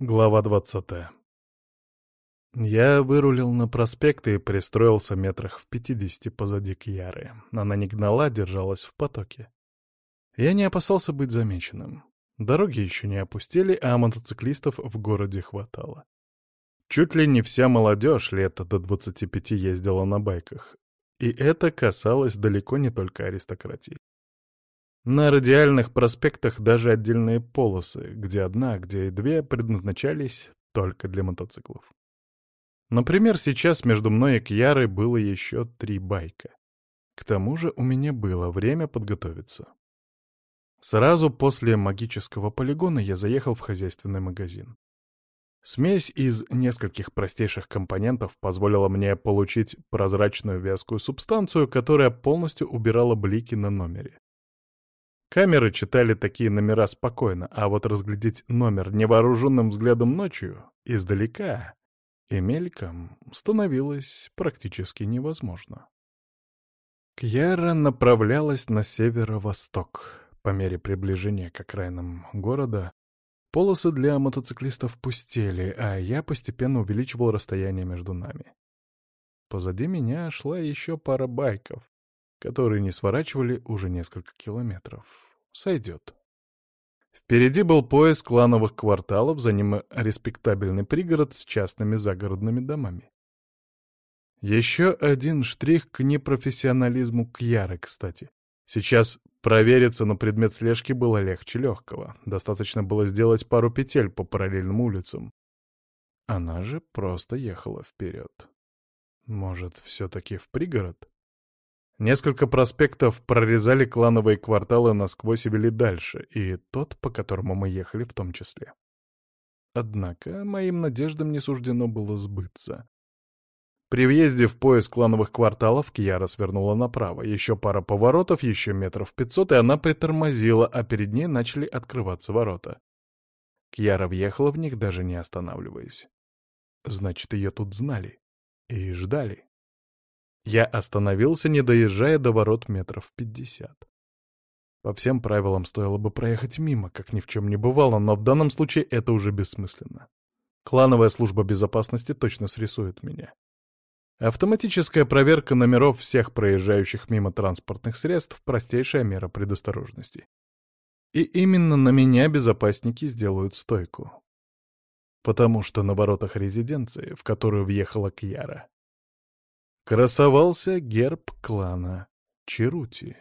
Глава 20. Я вырулил на проспект и пристроился метрах в 50 позади Кьяры. Она не гнала, держалась в потоке. Я не опасался быть замеченным. Дороги еще не опустели, а мотоциклистов в городе хватало. Чуть ли не вся молодежь лет до 25 ездила на байках. И это касалось далеко не только аристократии. На радиальных проспектах даже отдельные полосы, где одна, где и две, предназначались только для мотоциклов. Например, сейчас между мной и Кьярой было еще 3 байка. К тому же у меня было время подготовиться. Сразу после магического полигона я заехал в хозяйственный магазин. Смесь из нескольких простейших компонентов позволила мне получить прозрачную вязкую субстанцию, которая полностью убирала блики на номере. Камеры читали такие номера спокойно, а вот разглядеть номер невооруженным взглядом ночью, издалека и мельком, становилось практически невозможно. Кьяра направлялась на северо-восток. По мере приближения к окраинам города полосы для мотоциклистов пустели, а я постепенно увеличивал расстояние между нами. Позади меня шла еще пара байков, которые не сворачивали уже несколько километров. Сойдет. Впереди был пояс клановых кварталов, за ним респектабельный пригород с частными загородными домами. Еще один штрих к непрофессионализму Кьяры, кстати. Сейчас провериться на предмет слежки было легче легкого. Достаточно было сделать пару петель по параллельным улицам. Она же просто ехала вперед. Может, все-таки в пригород? Несколько проспектов прорезали клановые кварталы насквозь и вели дальше, и тот, по которому мы ехали, в том числе. Однако моим надеждам не суждено было сбыться. При въезде в пояс клановых кварталов Кьяра свернула направо. Еще пара поворотов, еще метров 500, и она притормозила, а перед ней начали открываться ворота. Кьяра въехала в них, даже не останавливаясь. Значит, ее тут знали и ждали. Я остановился, не доезжая до ворот метров 50. По всем правилам стоило бы проехать мимо, как ни в чем не бывало, но в данном случае это уже бессмысленно. Клановая служба безопасности точно срисует меня. Автоматическая проверка номеров всех проезжающих мимо транспортных средств — простейшая мера предосторожности. И именно на меня безопасники сделают стойку. Потому что на воротах резиденции, в которую въехала Кьяра, красовался герб клана Черути.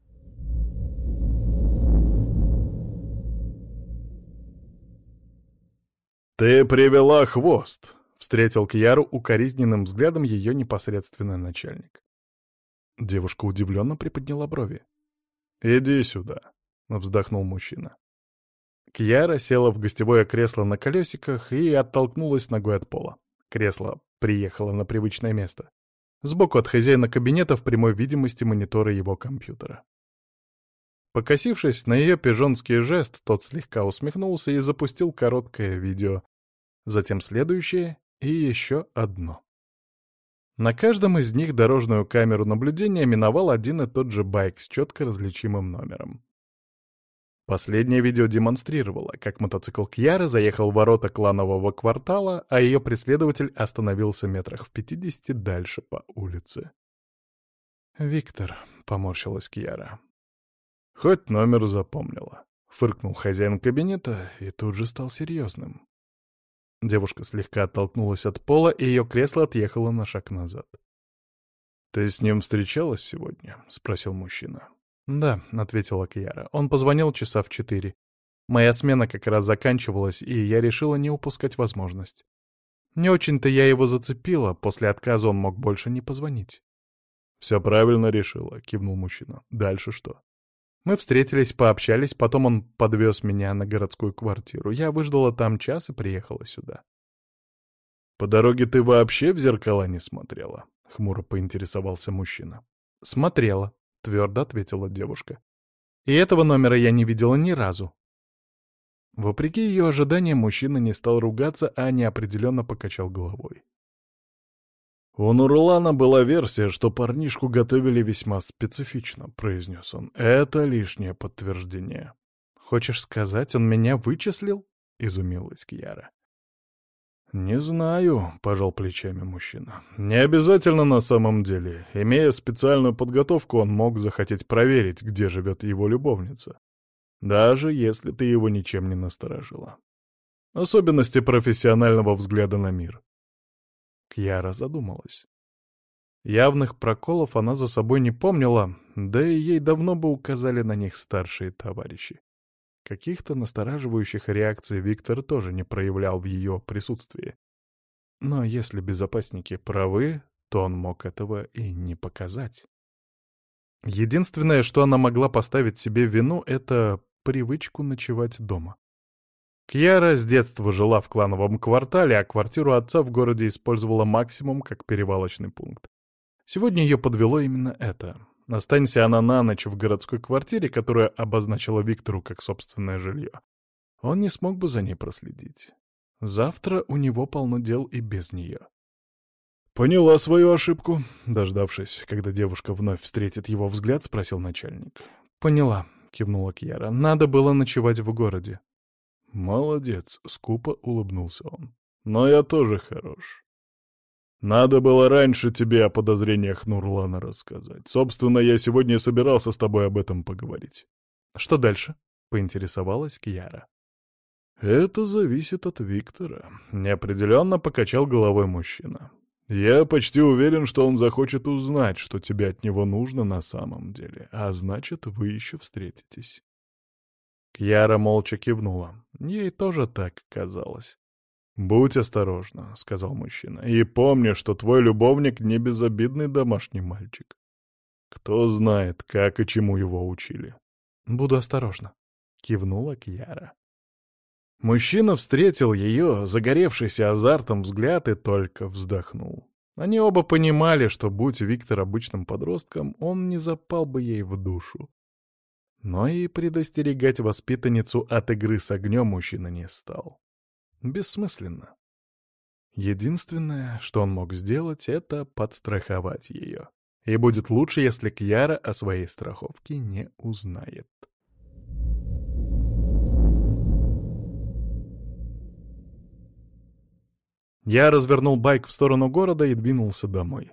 «Ты привела хвост!» — встретил Кьяру укоризненным взглядом ее непосредственный начальник. Девушка удивленно приподняла брови. «Иди сюда», — вздохнул мужчина. Кьяра села в гостевое кресло на колесиках и оттолкнулась ногой от пола. Кресло приехало на привычное место. Сбоку от хозяина кабинета в прямой видимости монитора его компьютера. Покосившись на ее пижонский жест, тот слегка усмехнулся и запустил короткое видео, затем следующее и еще одно. На каждом из них дорожную камеру наблюдения миновал один и тот же байк с четко различимым номером. Последнее видео демонстрировало, как мотоцикл Кьяры заехал в ворота кланового квартала, а ее преследователь остановился метрах в 50 дальше по улице. «Виктор», — поморщилась Кьяра. «Хоть номер запомнила», — фыркнул хозяин кабинета и тут же стал серьезным. Девушка слегка оттолкнулась от пола, и ее кресло отъехало на шаг назад. «Ты с ним встречалась сегодня?» — спросил мужчина. «Да», — ответила Кьяра. «Он позвонил часа в 4. Моя смена как раз заканчивалась, и я решила не упускать возможность. Не очень-то я его зацепила, после отказа он мог больше не позвонить». «Все правильно решила», — кивнул мужчина. «Дальше что?» Мы встретились, пообщались, потом он подвез меня на городскую квартиру. Я выждала там час и приехала сюда. «По дороге ты вообще в зеркала не смотрела?» — хмуро поинтересовался мужчина. «Смотрела», — твердо ответила девушка. «И этого номера я не видела ни разу». Вопреки ее ожиданиям, мужчина не стал ругаться, а неопределенно покачал головой. «У Нурлана была версия, что парнишку готовили весьма специфично», — произнес он. «Это лишнее подтверждение». «Хочешь сказать, он меня вычислил?» — изумилась Кьяра. «Не знаю», — пожал плечами мужчина. «Не обязательно на самом деле. Имея специальную подготовку, он мог захотеть проверить, где живет его любовница. Даже если ты его ничем не насторожила. Особенности профессионального взгляда на мир». Кьяра задумалась. Явных проколов она за собой не помнила, да и ей давно бы указали на них старшие товарищи. Каких-то настораживающих реакций Виктор тоже не проявлял в ее присутствии. Но если безопасники правы, то он мог этого и не показать. Единственное, что она могла поставить себе в вину, это привычку ночевать дома. Кьяра с детства жила в клановом квартале, а квартиру отца в городе использовала максимум как перевалочный пункт. Сегодня ее подвело именно это. Останься она на ночь в городской квартире, которую обозначила Виктору как собственное жилье, он не смог бы за ней проследить. Завтра у него полно дел и без нее. «Поняла свою ошибку», — дождавшись, когда девушка вновь встретит его взгляд, спросил начальник. «Поняла», — кивнула Кьяра. «Надо было ночевать в городе». «Молодец», — скупо улыбнулся он. «Но я тоже хорош. Надо было раньше тебе о подозрениях Нурлана рассказать. Собственно, я сегодня собирался с тобой об этом поговорить». «Что дальше?» — поинтересовалась Кьяра. «Это зависит от Виктора», — неопределенно покачал головой мужчина. «Я почти уверен, что он захочет узнать, что тебе от него нужно на самом деле, а значит, вы еще встретитесь». Кьяра молча кивнула. Ей тоже так казалось. «Будь осторожна», — сказал мужчина, — «и помни, что твой любовник не безобидный домашний мальчик. Кто знает, как и чему его учили». «Буду осторожна», — кивнула Кьяра. Мужчина встретил ее, загоревшийся азартом взгляд, и только вздохнул. Они оба понимали, что, будь Виктор обычным подростком, он не запал бы ей в душу. Но и предостерегать воспитанницу от игры с огнем мужчина не стал. Бессмысленно. Единственное, что он мог сделать, это подстраховать ее. И будет лучше, если Кьяра о своей страховке не узнает. Я развернул байк в сторону города и двинулся домой.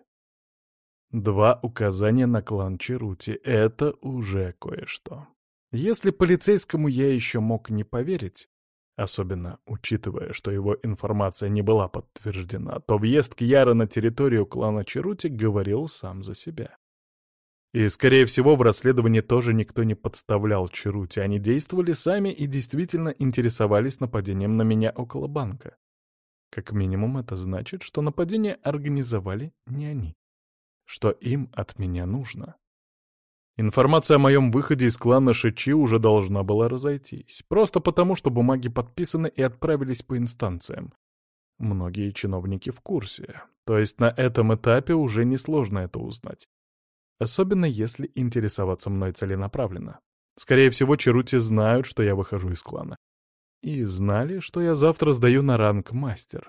2 указания на клан Черути — это уже кое-что. Если полицейскому я еще мог не поверить, особенно учитывая, что его информация не была подтверждена, то въезд Кьяры на территорию клана Черути говорил сам за себя. И, скорее всего, в расследовании тоже никто не подставлял Черути, они действовали сами и действительно интересовались нападением на меня около банка. Как минимум, это значит, что нападение организовали не они. Что им от меня нужно? Информация о моем выходе из клана Шичи уже должна была разойтись. Просто потому, что бумаги подписаны и отправились по инстанциям. Многие чиновники в курсе. То есть на этом этапе уже несложно это узнать. Особенно если интересоваться мной целенаправленно. Скорее всего, Черути знают, что я выхожу из клана. И знали, что я завтра сдаю на ранг мастер.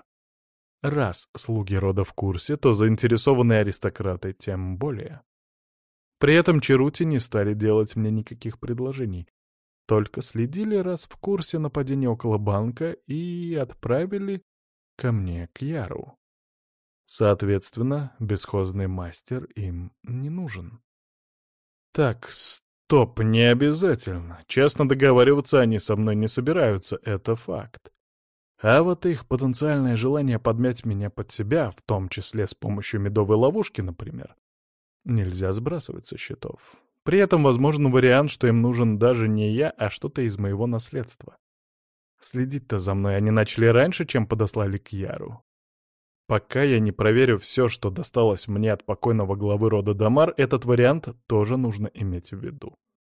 Раз слуги рода в курсе, то заинтересованные аристократы тем более. При этом Черути не стали делать мне никаких предложений. Только следили, раз в курсе нападения около банка, и отправили ко мне Кьяру. Соответственно, бесхозный мастер им не нужен. Так, стоп, не обязательно. Честно договариваться они со мной не собираются, это факт. А вот их потенциальное желание подмять меня под себя, в том числе с помощью медовой ловушки, например, нельзя сбрасывать со счетов. При этом возможен вариант, что им нужен даже не я, а что-то из моего наследства. Следить-то за мной они начали раньше, чем подослали Кьяру. Пока я не проверю все, что досталось мне от покойного главы рода Дамар, этот вариант тоже нужно иметь в виду.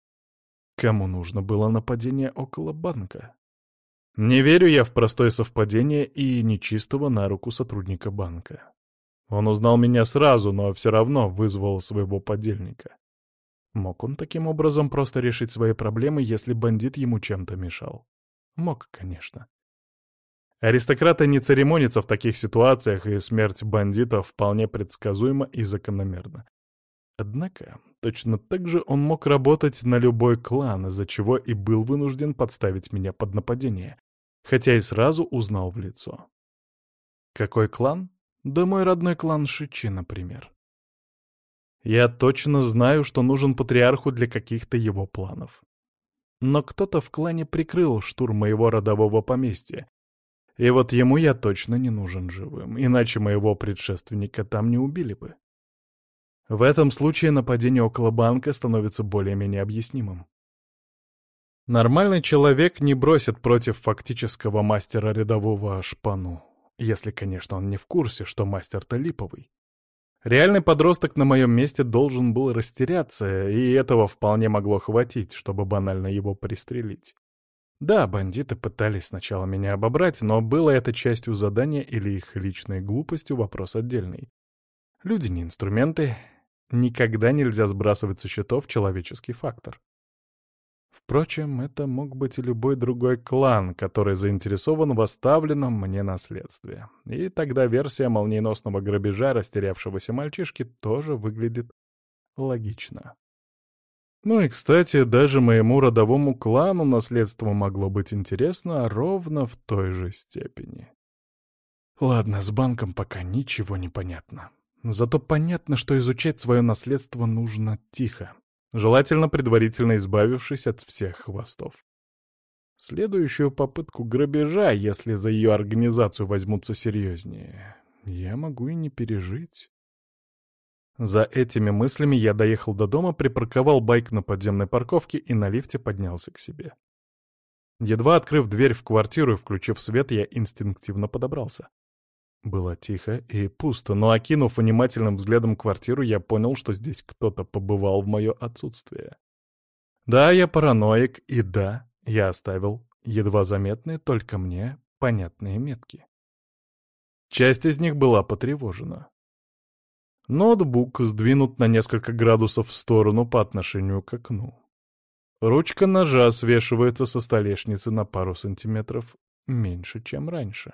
Кому нужно было нападение около банка? Не верю я в простое совпадение и нечистого на руку сотрудника банка. Он узнал меня сразу, но все равно вызвал своего подельника. Мог он таким образом просто решить свои проблемы, если бандит ему чем-то мешал? Мог, конечно. Аристократы не церемонятся в таких ситуациях, и смерть бандита вполне предсказуема и закономерна. Однако, точно так же он мог работать на любой клан, из-за чего и был вынужден подставить меня под нападение, хотя и сразу узнал в лицо. Какой клан? Да мой родной клан Шичи, например. Я точно знаю, что нужен патриарху для каких-то его планов. Но кто-то в клане прикрыл штурм моего родового поместья. И вот ему я точно не нужен живым, иначе моего предшественника там не убили бы. В этом случае нападение около банка становится более-менее объяснимым. Нормальный человек не бросит против фактического мастера рядового шпану, если, конечно, он не в курсе, что мастер-то липовый. Реальный подросток на моем месте должен был растеряться, и этого вполне могло хватить, чтобы банально его пристрелить. Да, бандиты пытались сначала меня обобрать, но было это частью задания или их личной глупостью — вопрос отдельный. Люди не инструменты, никогда нельзя сбрасывать со счетов человеческий фактор. Впрочем, это мог быть и любой другой клан, который заинтересован в оставленном мне наследстве. И тогда версия молниеносного грабежа растерявшегося мальчишки тоже выглядит логично. Ну и, кстати, даже моему родовому клану наследство могло быть интересно ровно в той же степени. Ладно, с банком пока ничего не понятно. Зато понятно, что изучать свое наследство нужно тихо, желательно предварительно избавившись от всех хвостов. Следующую попытку грабежа, если за ее организацию возьмутся серьезнее, я могу и не пережить. За этими мыслями я доехал до дома, припарковал байк на подземной парковке и на лифте поднялся к себе. Едва открыв дверь в квартиру и включив свет, я инстинктивно подобрался. Было тихо и пусто, но, окинув внимательным взглядом квартиру, я понял, что здесь кто-то побывал в мое отсутствие. Да, я параноик, и да, я оставил едва заметные, только мне понятные метки. Часть из них была потревожена. Ноутбук сдвинут на несколько градусов в сторону по отношению к окну. Ручка ножа свешивается со столешницы на пару сантиметров меньше, чем раньше.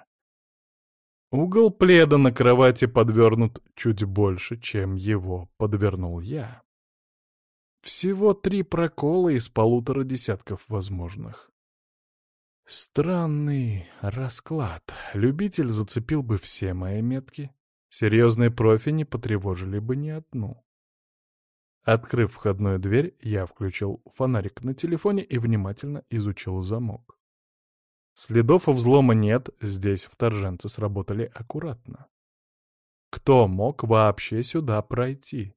Угол пледа на кровати подвернут чуть больше, чем его подвернул я. Всего 3 прокола из 1,5 десятков возможных. Странный расклад. Любитель зацепил бы все мои метки. Серьезные профи не потревожили бы ни одну. Открыв входную дверь, я включил фонарик на телефоне и внимательно изучил замок. Следов взлома нет, здесь вторженцы сработали аккуратно. Кто мог вообще сюда пройти?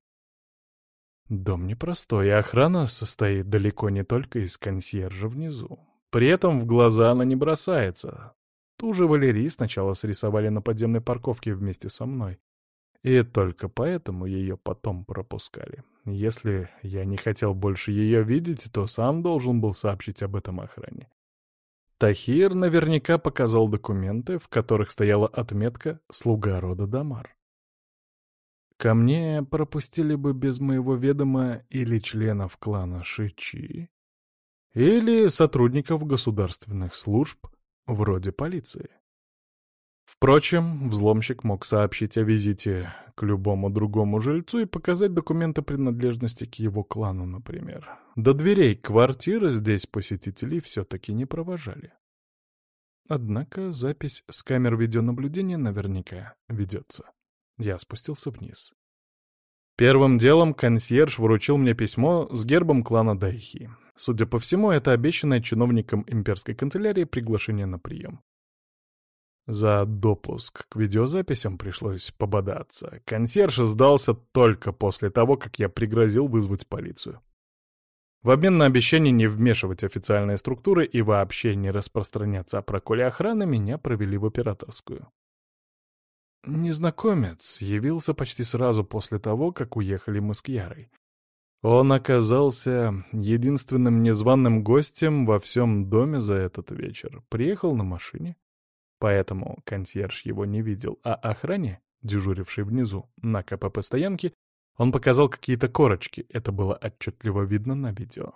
Дом непростой, и охрана состоит далеко не только из консьержа внизу. При этом в глаза она не бросается. Ту же Валерий сначала срисовали на подземной парковке вместе со мной. И только поэтому ее потом пропускали. Если я не хотел больше ее видеть, то сам должен был сообщить об этом охране. Тахир наверняка показал документы, в которых стояла отметка «Слуга рода Дамар». Ко мне пропустили бы без моего ведома или членов клана Шичи, или сотрудников государственных служб, вроде полиции. Впрочем, взломщик мог сообщить о визите к любому другому жильцу и показать документы принадлежности к его клану, например. До дверей квартиры здесь посетителей все-таки не провожали. Однако запись с камер видеонаблюдения наверняка ведется. Я спустился вниз. Первым делом консьерж вручил мне письмо с гербом клана Дайхи. Судя по всему, это обещанное чиновникам имперской канцелярии приглашение на прием. За допуск к видеозаписям пришлось пободаться. Консьерж сдался только после того, как я пригрозил вызвать полицию. В обмен на обещание не вмешивать официальные структуры и вообще не распространяться о проколе охраны, меня провели в операторскую. Незнакомец явился почти сразу после того, как уехали мы с Кьярой. Он оказался единственным незваным гостем во всем доме за этот вечер. Приехал на машине. Поэтому консьерж его не видел, а охране, дежурившей внизу, на КПП-стоянке, он показал какие-то корочки, это было отчетливо видно на видео.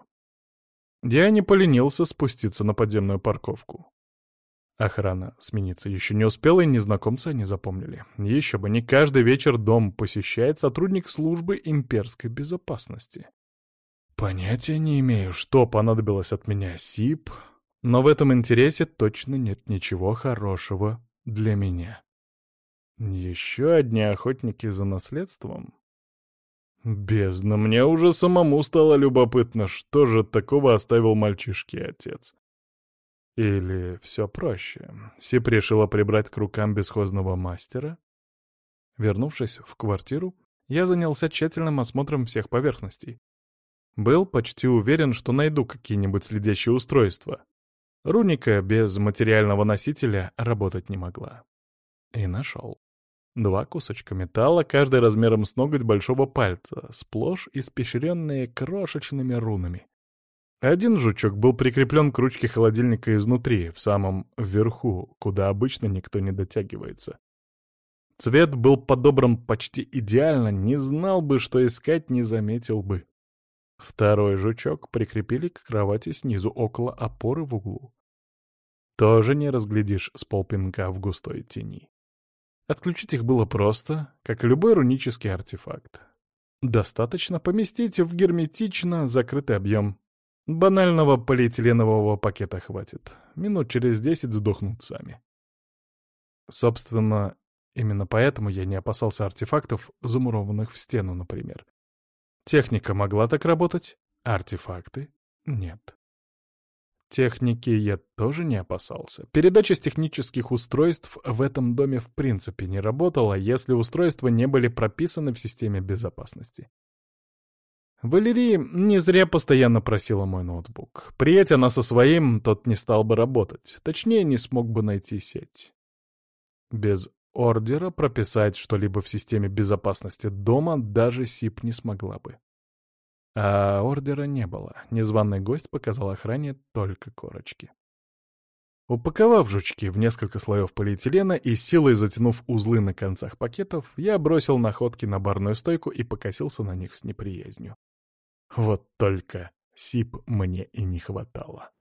Я не поленился спуститься на подземную парковку. Охрана смениться еще не успела, и незнакомца они запомнили. Еще бы, не каждый вечер дом посещает сотрудник службы имперской безопасности. Понятия не имею, что понадобилось от меня СИП, но в этом интересе точно нет ничего хорошего для меня. Еще одни охотники за наследством? Бездна, мне уже самому стало любопытно, что же такого оставил мальчишке отец. Или все проще. Сип решила прибрать к рукам бесхозного мастера. Вернувшись в квартиру, я занялся тщательным осмотром всех поверхностей. Был почти уверен, что найду какие-нибудь следящие устройства. Руника без материального носителя работать не могла. И нашел. 2 кусочка металла, каждый размером с ноготь большого пальца, сплошь испещренные крошечными рунами. Один жучок был прикреплен к ручке холодильника изнутри, в самом верху, куда обычно никто не дотягивается. Цвет был подобран почти идеально, не знал бы, что искать, не заметил бы. Второй жучок прикрепили к кровати снизу, около опоры в углу. Тоже не разглядишь с полпинка в густой тени. Отключить их было просто, как и любой рунический артефакт. Достаточно поместить в герметично закрытый объем. Банального полиэтиленового пакета хватит. Минут через 10 сдохнут сами. Собственно, именно поэтому я не опасался артефактов, замурованных в стену, например. Техника могла так работать, а артефакты — нет. Техники я тоже не опасался. Передача с технических устройств в этом доме в принципе не работала, если устройства не были прописаны в системе безопасности. Валерия не зря постоянно просила мой ноутбук. Приедь она со своим, тот не стал бы работать. Точнее, не смог бы найти сеть. Без ордера прописать что-либо в системе безопасности дома даже СИП не смогла бы. А ордера не было. Незваный гость показал охране только корочки. Упаковав жучки в несколько слоев полиэтилена и силой затянув узлы на концах пакетов, я бросил находки на барную стойку и покосился на них с неприязнью. Вот только СИП мне и не хватало.